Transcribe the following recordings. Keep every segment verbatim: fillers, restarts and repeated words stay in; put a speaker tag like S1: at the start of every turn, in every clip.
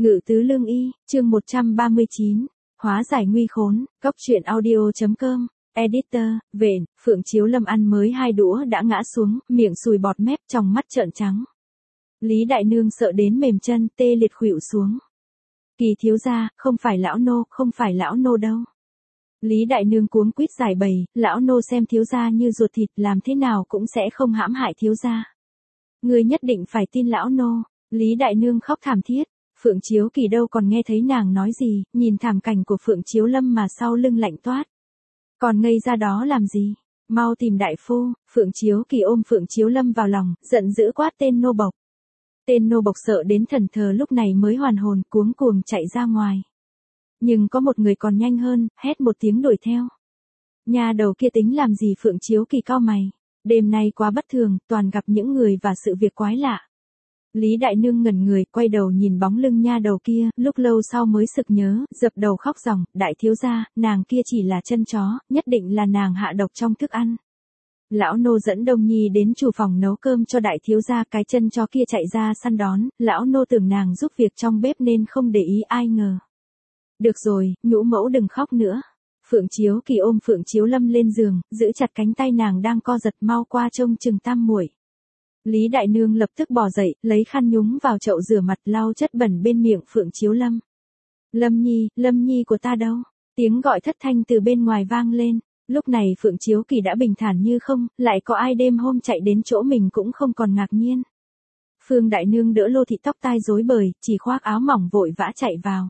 S1: Ngự tứ lương y, chương một trăm ba mươi chín, hóa giải nguy khốn, cóc truyện audio.com, editor, vện, Phượng Chiếu Lâm ăn mới hai đũa đã ngã xuống, miệng sùi bọt mép, trong mắt trợn trắng. Lý Đại Nương sợ đến mềm chân, tê liệt khuỵu xuống. Kỳ thiếu gia, không phải lão nô, không phải lão nô đâu. Lý Đại Nương cuống quýt giải bày, lão nô xem thiếu gia như ruột thịt, làm thế nào cũng sẽ không hãm hại thiếu gia. Ngươi nhất định phải tin lão nô. Lý Đại Nương khóc thảm thiết. Phượng Chiếu Kỳ đâu còn nghe thấy nàng nói gì, nhìn thảm cảnh của Phượng Chiếu Lâm mà sau lưng lạnh toát. Còn ngây ra đó làm gì? Mau tìm đại phu. Phượng Chiếu Kỳ ôm Phượng Chiếu Lâm vào lòng, giận dữ quát tên nô bộc. Tên nô bộc sợ đến thần thờ lúc này mới hoàn hồn, cuống cuồng chạy ra ngoài. Nhưng có một người còn nhanh hơn, hét một tiếng đuổi theo. Nhà đầu kia tính làm gì? Phượng Chiếu Kỳ cau mày. Đêm nay quá bất thường, toàn gặp những người và sự việc quái lạ. Lý Đại Nương ngẩn người, quay đầu nhìn bóng lưng nha đầu kia, lúc lâu sau mới sực nhớ, dập đầu khóc ròng, đại thiếu gia, nàng kia chỉ là chân chó, nhất định là nàng hạ độc trong thức ăn. Lão nô dẫn Đông Nhi đến chủ phòng nấu cơm cho đại thiếu gia, cái chân chó kia chạy ra săn đón, lão nô tưởng nàng giúp việc trong bếp nên không để ý, ai ngờ. Được rồi, nhũ mẫu đừng khóc nữa. Phượng Chiếu Kỳ ôm Phượng Chiếu Lâm lên giường, giữ chặt cánh tay nàng đang co giật, mau qua trông chừng tam muội. Lý Đại Nương lập tức bò dậy, lấy khăn nhúng vào chậu rửa mặt, lau chất bẩn bên miệng Phượng Chiếu Lâm. Lâm Nhi, Lâm Nhi của ta đâu? Tiếng gọi thất thanh từ bên ngoài vang lên. Lúc này Phượng Chiếu Kỳ đã bình thản như không, lại có ai đêm hôm chạy đến chỗ mình cũng không còn ngạc nhiên. Phương Đại Nương đỡ Lô Thị tóc tai rối bời, chỉ khoác áo mỏng vội vã chạy vào.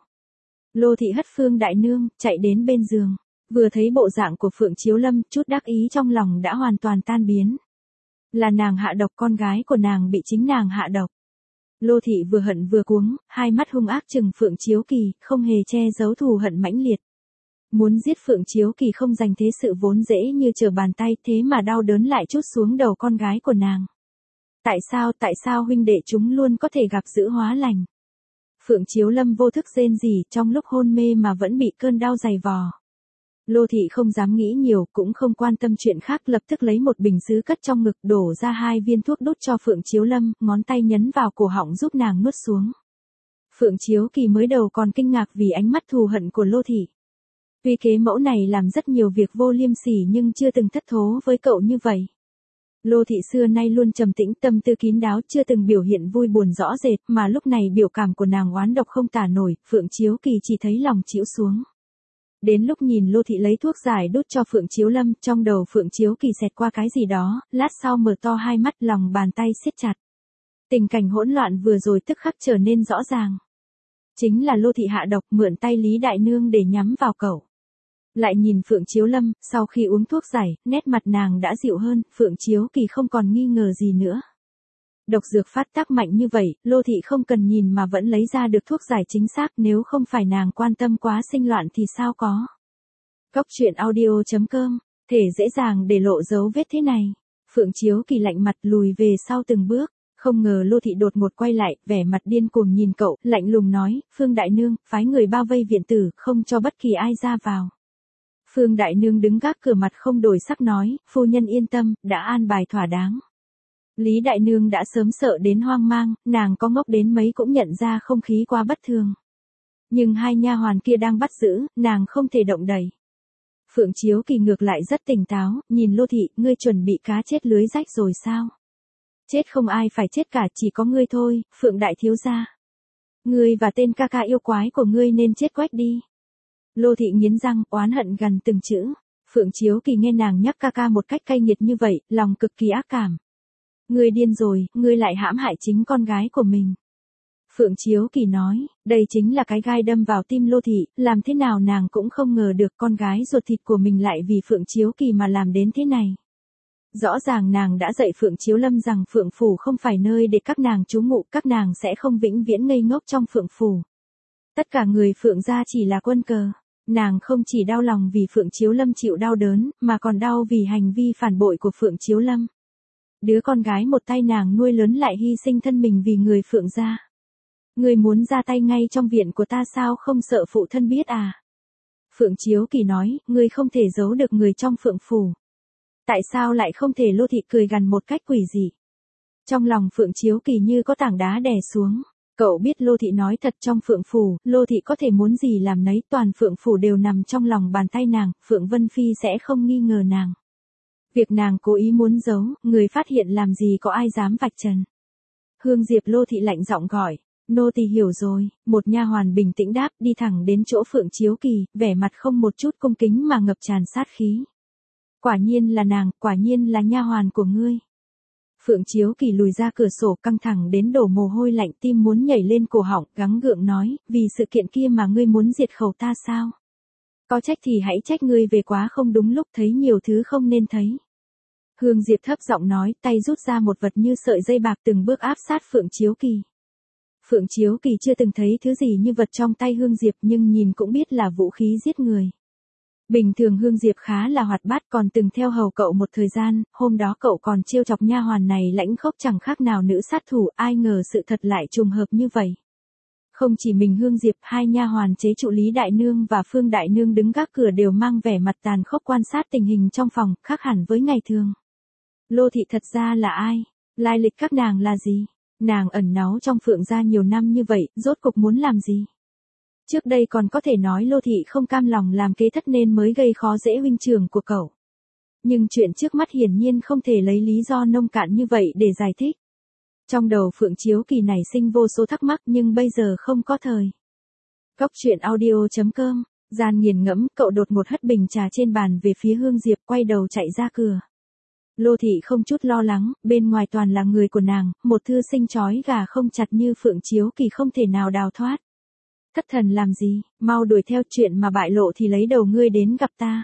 S1: Lô Thị hất Phương Đại Nương, chạy đến bên giường. Vừa thấy bộ dạng của Phượng Chiếu Lâm, chút đắc ý trong lòng đã hoàn toàn tan biến. Là nàng hạ độc, con gái của nàng bị chính nàng hạ độc. Lô Thị vừa hận vừa cuống, hai mắt hung ác trừng Phượng Chiếu Kỳ, không hề che giấu thù hận mãnh liệt. Muốn giết Phượng Chiếu Kỳ không dành thế sự vốn dễ như trở bàn tay, thế mà đau đớn lại trút xuống đầu con gái của nàng. Tại sao, tại sao huynh đệ chúng luôn có thể gặp dữ hóa lành? Phượng Chiếu Lâm vô thức rên rỉ, trong lúc hôn mê mà vẫn bị cơn đau dày vò. Lô Thị không dám nghĩ nhiều, cũng không quan tâm chuyện khác, lập tức lấy một bình sứ cất trong ngực, đổ ra hai viên thuốc đút cho Phượng Chiếu Lâm, ngón tay nhấn vào cổ họng giúp nàng nuốt xuống. Phượng Chiếu Kỳ mới đầu còn kinh ngạc vì ánh mắt thù hận của Lô Thị. Tuy kế mẫu này làm rất nhiều việc vô liêm sỉ nhưng chưa từng thất thố với cậu như vậy. Lô Thị xưa nay luôn trầm tĩnh, tâm tư kín đáo, chưa từng biểu hiện vui buồn rõ rệt, mà lúc này biểu cảm của nàng oán độc không tả nổi, Phượng Chiếu Kỳ chỉ thấy lòng chịu xuống. Đến lúc nhìn Lô Thị lấy thuốc giải đút cho Phượng Chiếu Lâm, trong đầu Phượng Chiếu Kỳ xẹt qua cái gì đó, lát sau mở to hai mắt, lòng bàn tay siết chặt. Tình cảnh hỗn loạn vừa rồi tức khắc trở nên rõ ràng. Chính là Lô Thị hạ độc, mượn tay Lý Đại Nương để nhắm vào cậu. Lại nhìn Phượng Chiếu Lâm, sau khi uống thuốc giải, nét mặt nàng đã dịu hơn, Phượng Chiếu Kỳ không còn nghi ngờ gì nữa. Độc dược phát tác mạnh như vậy, Lô Thị không cần nhìn mà vẫn lấy ra được thuốc giải chính xác, nếu không phải nàng quan tâm quá sinh loạn thì sao có. Cóc truyện audio.com, thể dễ dàng để lộ dấu vết thế này. Phượng Chiếu Kỳ lạnh mặt lùi về sau từng bước, không ngờ Lô Thị đột ngột quay lại, vẻ mặt điên cuồng nhìn cậu, lạnh lùng nói, Phương Đại Nương, phái người bao vây viện tử, không cho bất kỳ ai ra vào. Phương Đại Nương đứng gác cửa, mặt không đổi sắc nói, phu nhân yên tâm, đã an bài thỏa đáng. Lý Đại Nương đã sớm sợ đến hoang mang, nàng có ngốc đến mấy cũng nhận ra không khí quá bất thường. Nhưng hai nha hoàn kia đang bắt giữ, nàng không thể động đậy. Phượng Chiếu Kỳ ngược lại rất tỉnh táo, nhìn Lô Thị, ngươi chuẩn bị cá chết lưới rách rồi sao? Chết không ai phải chết cả, chỉ có ngươi thôi, Phượng đại thiếu gia. Ngươi và tên ca ca yêu quái của ngươi nên chết quách đi. Lô Thị nghiến răng, oán hận gần từng chữ. Phượng Chiếu Kỳ nghe nàng nhắc ca ca một cách cay nghiệt như vậy, lòng cực kỳ ác cảm. Ngươi điên rồi, ngươi lại hãm hại chính con gái của mình. Phượng Chiếu Kỳ nói, đây chính là cái gai đâm vào tim Lô Thị, làm thế nào nàng cũng không ngờ được con gái ruột thịt của mình lại vì Phượng Chiếu Kỳ mà làm đến thế này. Rõ ràng nàng đã dạy Phượng Chiếu Lâm rằng Phượng Phủ không phải nơi để các nàng trú ngụ, các nàng sẽ không vĩnh viễn ngây ngốc trong Phượng Phủ. Tất cả người Phượng gia chỉ là quân cờ. Nàng không chỉ đau lòng vì Phượng Chiếu Lâm chịu đau đớn, mà còn đau vì hành vi phản bội của Phượng Chiếu Lâm. Đứa con gái một tay nàng nuôi lớn lại hy sinh thân mình vì người Phượng gia. Ngươi muốn ra tay ngay trong viện của ta sao, không sợ phụ thân biết à? Phượng Chiếu Kỳ nói, ngươi không thể giấu được người trong Phượng Phủ. Tại sao lại không thể? Lô Thị cười gằn một cách quỷ dị. Trong lòng Phượng Chiếu Kỳ như có tảng đá đè xuống. Cậu biết Lô Thị nói thật, trong Phượng Phủ, Lô Thị có thể muốn gì làm nấy, toàn Phượng Phủ đều nằm trong lòng bàn tay nàng, Phượng Vân Phi sẽ không nghi ngờ nàng. Việc nàng cố ý muốn giấu, người phát hiện làm gì có ai dám vạch trần. Hương Diệp. Lô Thị lạnh giọng gọi, nô tỳ hiểu rồi. Một nha hoàn bình tĩnh đáp, đi thẳng đến chỗ Phượng Chiếu Kỳ, vẻ mặt không một chút cung kính mà ngập tràn sát khí. Quả nhiên là nàng, quả nhiên là nha hoàn của ngươi. Phượng Chiếu Kỳ lùi ra cửa sổ, căng thẳng đến đổ mồ hôi lạnh, tim muốn nhảy lên cổ họng, gắng gượng nói, vì sự kiện kia mà ngươi muốn diệt khẩu ta sao? Có trách thì hãy trách ngươi về quá không đúng lúc, thấy nhiều thứ không nên thấy. Hương Diệp thấp giọng nói, tay rút ra một vật như sợi dây bạc, từng bước áp sát Phượng Chiếu Kỳ. Phượng Chiếu Kỳ chưa từng thấy thứ gì như vật trong tay Hương Diệp, nhưng nhìn cũng biết là vũ khí giết người. Bình thường Hương Diệp khá là hoạt bát, còn từng theo hầu cậu một thời gian, hôm đó cậu còn trêu chọc nha hoàn này lãnh khốc chẳng khác nào nữ sát thủ, ai ngờ sự thật lại trùng hợp như vậy. Không chỉ mình Hương Diệp, hai nha hoàn chế trụ Lý Đại Nương và Phương Đại Nương đứng gác cửa đều mang vẻ mặt tàn khốc quan sát tình hình trong phòng, khác hẳn với ngày thường. Lô Thị thật ra là ai? Lai lịch các nàng là gì? Nàng ẩn náu trong Phượng gia nhiều năm như vậy, rốt cục muốn làm gì? Trước đây còn có thể nói Lô Thị không cam lòng làm kế thất nên mới gây khó dễ huynh trưởng của cậu. Nhưng chuyện trước mắt hiển nhiên không thể lấy lý do nông cạn như vậy để giải thích. Trong đầu Phượng Chiếu Kỳ nảy sinh vô số thắc mắc, nhưng bây giờ không có thời. Cốc truyện audio chấm com, gian nghiền ngẫm, cậu đột ngột hất bình trà trên bàn về phía Hương Diệp, quay đầu chạy ra cửa. Lô Thị không chút lo lắng, bên ngoài toàn là người của nàng, một thư sinh trói gà không chặt như Phượng Chiếu Kỳ không thể nào đào thoát. Thất thần làm gì, mau đuổi theo, chuyện mà bại lộ thì lấy đầu ngươi đến gặp ta.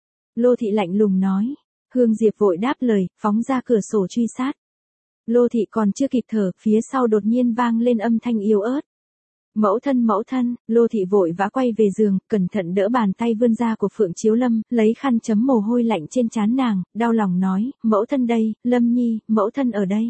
S1: Lô Thị lạnh lùng nói. Hương Diệp vội đáp lời, phóng ra cửa sổ truy sát. Lô Thị còn chưa kịp thở, phía sau đột nhiên vang lên âm thanh yếu ớt. Mẫu thân, mẫu thân. Lô Thị vội vã quay về giường, cẩn thận đỡ bàn tay vươn ra của Phượng Chiếu Lâm, lấy khăn chấm mồ hôi lạnh trên trán nàng, đau lòng nói, mẫu thân đây, Lâm Nhi, mẫu thân ở đây.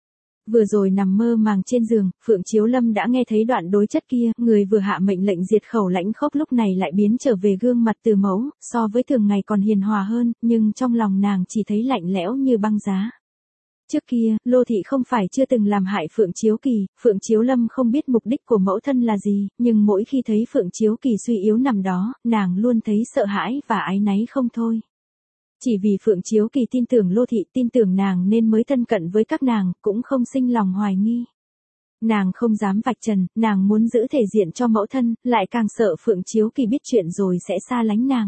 S1: Vừa rồi nằm mơ màng trên giường, Phượng Chiếu Lâm đã nghe thấy đoạn đối chất kia, người vừa hạ mệnh lệnh diệt khẩu lãnh khốc lúc này lại biến trở về gương mặt từ mẫu, so với thường ngày còn hiền hòa hơn, nhưng trong lòng nàng chỉ thấy lạnh lẽo như băng giá. Trước kia, Lô Thị không phải chưa từng làm hại Phượng Chiếu Kỳ, Phượng Chiếu Lâm không biết mục đích của mẫu thân là gì, nhưng mỗi khi thấy Phượng Chiếu Kỳ suy yếu nằm đó, nàng luôn thấy sợ hãi và áy náy không thôi. Chỉ vì Phượng Chiếu Kỳ tin tưởng Lô Thị, tin tưởng nàng nên mới thân cận với các nàng, cũng không sinh lòng hoài nghi. Nàng không dám vạch trần, nàng muốn giữ thể diện cho mẫu thân, lại càng sợ Phượng Chiếu Kỳ biết chuyện rồi sẽ xa lánh nàng.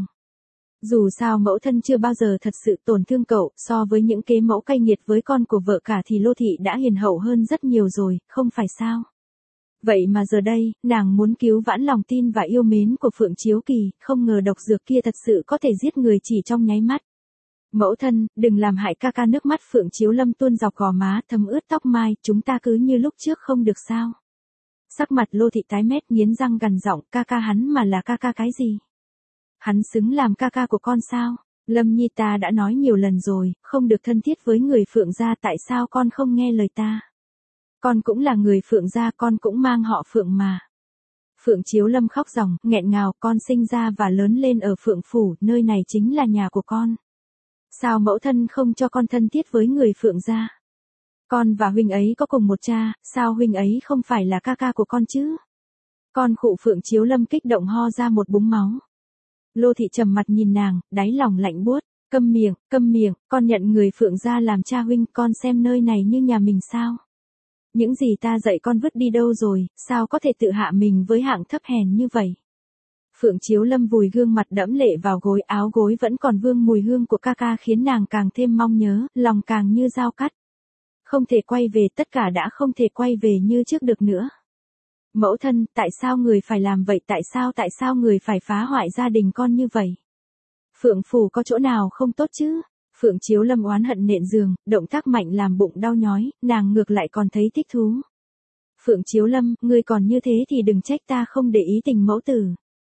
S1: Dù sao mẫu thân chưa bao giờ thật sự tổn thương cậu, so với những kế mẫu cay nghiệt với con của vợ cả thì Lô Thị đã hiền hậu hơn rất nhiều rồi, không phải sao? Vậy mà giờ đây, nàng muốn cứu vãn lòng tin và yêu mến của Phượng Chiếu Kỳ, không ngờ độc dược kia thật sự có thể giết người chỉ trong nháy mắt. Mẫu thân, đừng làm hại ca ca. Nước mắt Phượng Chiếu Lâm tuôn dọc gò má, thấm ướt tóc mai, chúng ta cứ như lúc trước không được sao? Sắc mặt Lô Thị tái mét, nghiến răng gằn giọng, ca ca hắn mà là ca ca cái gì? Hắn xứng làm ca ca của con sao? Lâm Nhi, ta đã nói nhiều lần rồi, không được thân thiết với người Phượng gia, tại sao con không nghe lời ta? Con cũng là người Phượng gia, con cũng mang họ Phượng mà. Phượng Chiếu Lâm khóc ròng, nghẹn ngào, con sinh ra và lớn lên ở Phượng Phủ, nơi này chính là nhà của con. Sao mẫu thân không cho con thân thiết với người Phượng gia? Con và huynh ấy có cùng một cha, sao huynh ấy không phải là ca ca của con chứ? Con khụ. Phượng Chiếu Lâm kích động ho ra một búng máu. Lô Thị trầm mặt nhìn nàng, đáy lòng lạnh buốt, câm miệng, câm miệng, con nhận người Phượng gia làm cha huynh, con xem nơi này như nhà mình sao? Những gì ta dạy con vứt đi đâu rồi, sao có thể tự hạ mình với hạng thấp hèn như vậy? Phượng Chiếu Lâm vùi gương mặt đẫm lệ vào gối, áo gối vẫn còn vương mùi hương của ca ca khiến nàng càng thêm mong nhớ, lòng càng như dao cắt. Không thể quay về, tất cả đã không thể quay về như trước được nữa. Mẫu thân, tại sao người phải làm vậy, tại sao tại sao người phải phá hoại gia đình con như vậy? Phượng Phủ có chỗ nào không tốt chứ? Phượng Chiếu Lâm oán hận nện giường, động tác mạnh làm bụng đau nhói, nàng ngược lại còn thấy thích thú. Phượng Chiếu Lâm, ngươi còn như thế thì đừng trách ta không để ý tình mẫu tử.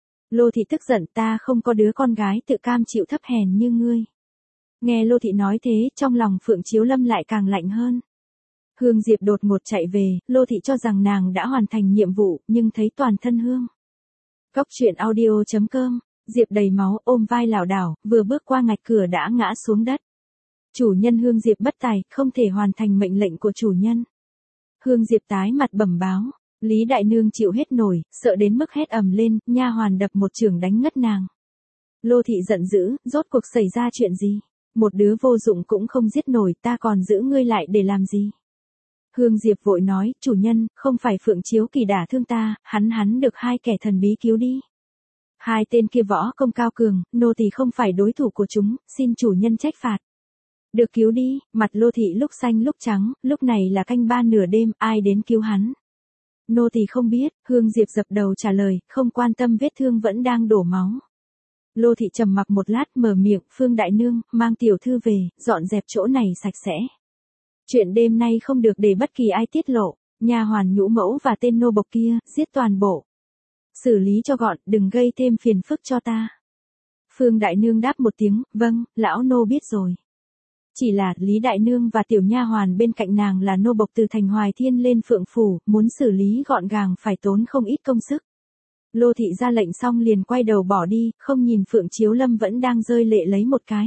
S1: Lô Thị tức giận, ta không có đứa con gái tự cam chịu thấp hèn như ngươi. Nghe Lô Thị nói thế, trong lòng Phượng Chiếu Lâm lại càng lạnh hơn. Hương Diệp đột ngột chạy về, Lô Thị cho rằng nàng đã hoàn thành nhiệm vụ, nhưng thấy toàn thân hương. Cốc truyện audio chấm com, Diệp đầy máu, ôm vai lảo đảo, vừa bước qua ngạch cửa đã ngã xuống đất. Chủ nhân. Hương Diệp bất tài, không thể hoàn thành mệnh lệnh của chủ nhân. Hương Diệp tái mặt bẩm báo. Lý Đại Nương chịu hết nổi, sợ đến mức hét ầm lên, nha hoàn đập một chưởng đánh ngất nàng. Lô thị giận dữ, rốt cuộc xảy ra chuyện gì? Một đứa vô dụng cũng không giết nổi, ta còn giữ ngươi lại để làm gì? Hương Diệp vội nói, chủ nhân, không phải Phượng Chiếu Kỳ đả thương ta, hắn hắn được hai kẻ thần bí cứu đi. Hai tên kia võ công cao cường, nô tỳ không phải đối thủ của chúng, xin chủ nhân trách phạt. Được cứu đi, mặt Lô thị lúc xanh lúc trắng, lúc này là canh ba nửa đêm, ai đến cứu hắn? Nô tỳ không biết, Hương Diệp dập đầu trả lời, không quan tâm vết thương vẫn đang đổ máu. Lô thị trầm mặc một lát mở miệng, Phương đại nương, mang tiểu thư về, dọn dẹp chỗ này sạch sẽ. Chuyện đêm nay không được để bất kỳ ai tiết lộ, nha hoàn nhũ mẫu và tên nô bộc kia, giết toàn bộ. Xử lý cho gọn, đừng gây thêm phiền phức cho ta. Phương đại nương đáp một tiếng, vâng, lão nô biết rồi. Chỉ là, Lý đại nương và tiểu nha hoàn bên cạnh nàng là nô bộc từ thành Hoài Thiên lên Phượng Phủ, muốn xử lý gọn gàng phải tốn không ít công sức. Lô thị ra lệnh xong liền quay đầu bỏ đi, không nhìn Phượng Chiếu Lâm vẫn đang rơi lệ lấy một cái.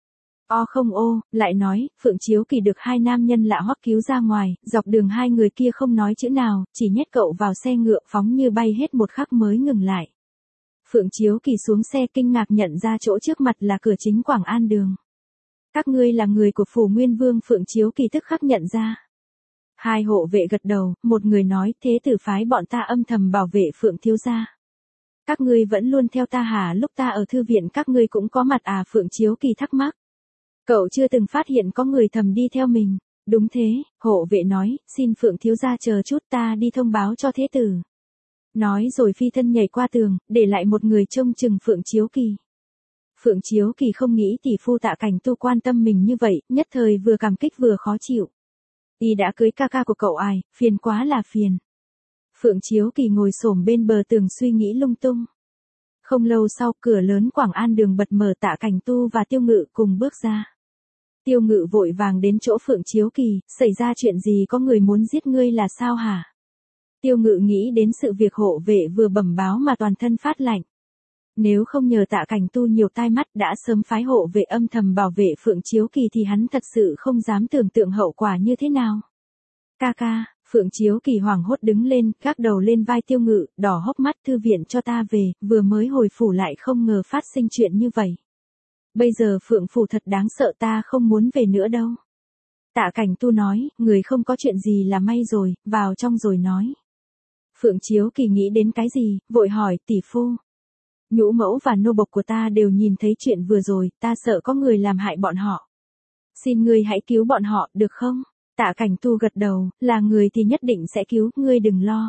S1: O không ô, lại nói, Phượng Chiếu Kỳ được hai nam nhân lạ hoắc cứu ra ngoài, dọc đường hai người kia không nói chữ nào, chỉ nhét cậu vào xe ngựa phóng như bay hết một khắc mới ngừng lại. Phượng Chiếu Kỳ xuống xe kinh ngạc nhận ra chỗ trước mặt là cửa chính Quảng An Đường. Các ngươi là người của phủ Nguyên Vương. Phượng Chiếu Kỳ tức khắc nhận ra. Hai hộ vệ gật đầu, một người nói, thế tử phái bọn ta âm thầm bảo vệ Phượng thiếu gia. Các ngươi vẫn luôn theo ta hả? Lúc ta ở thư viện các ngươi cũng có mặt à? Phượng Chiếu Kỳ thắc mắc. Cậu chưa từng phát hiện có người thầm đi theo mình. Đúng thế, hộ vệ nói, xin Phượng thiếu gia chờ chút ta đi thông báo cho thế tử. Nói rồi phi thân nhảy qua tường, để lại một người trông chừng Phượng Chiếu Kỳ. Phượng Chiếu Kỳ không nghĩ tỷ phu Tạ Cảnh Tu quan tâm mình như vậy, nhất thời vừa cảm kích vừa khó chịu. Y đã cưới ca ca của cậu ai, phiền quá là phiền. Phượng Chiếu Kỳ ngồi xổm bên bờ tường suy nghĩ lung tung. Không lâu sau, cửa lớn Quảng An Đường bật mở, Tạ Cảnh Tu và Tiêu Ngự cùng bước ra. Tiêu Ngự vội vàng đến chỗ Phượng Chiếu Kỳ, xảy ra chuyện gì, có người muốn giết ngươi là sao hả? Tiêu Ngự nghĩ đến sự việc hộ vệ vừa bẩm báo mà toàn thân phát lạnh. Nếu không nhờ Tạ Cảnh Tu nhiều tai mắt đã sớm phái hộ vệ âm thầm bảo vệ Phượng Chiếu Kỳ thì hắn thật sự không dám tưởng tượng hậu quả như thế nào. Ca ca, Phượng Chiếu Kỳ hoảng hốt đứng lên, gác đầu lên vai Tiêu Ngự, đỏ hốc mắt, thư viện cho ta về, vừa mới hồi phủ lại không ngờ phát sinh chuyện như vậy. Bây giờ Phượng Phủ thật đáng sợ, ta không muốn về nữa đâu. Tạ Cảnh Tu nói, người không có chuyện gì là may rồi, vào trong rồi nói. Phượng Chiếu Kỳ nghĩ đến cái gì, vội hỏi, tỷ phu. Nhũ mẫu và nô bộc của ta đều nhìn thấy chuyện vừa rồi, ta sợ có người làm hại bọn họ. Xin ngươi hãy cứu bọn họ, được không? Tạ Cảnh Tu gật đầu, là người thì nhất định sẽ cứu, ngươi đừng lo.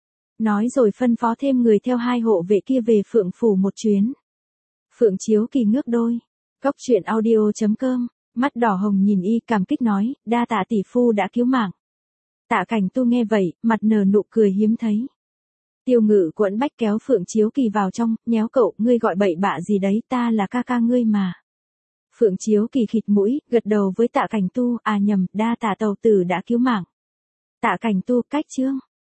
S1: Nói rồi phân phó thêm người theo hai hộ vệ kia về Phượng Phủ một chuyến. Phượng Chiếu Kỳ ngước đôi. Cốc truyện audio chấm com, mắt đỏ hồng nhìn y cảm kích nói, đa tạ tỷ phu đã cứu mạng. Tạ Cảnh Tu nghe vậy, mặt nở nụ cười hiếm thấy. Tiêu Ngự quẫn bách kéo Phượng Chiếu Kỳ vào trong, nhéo cậu, ngươi gọi bậy bạ gì đấy, ta là ca ca ngươi mà. Phượng Chiếu Kỳ khịt mũi, gật đầu với Tạ Cảnh Tu, à nhầm, đa tạ tàu tử đã cứu mạng. Tạ Cảnh Tu, cách chương.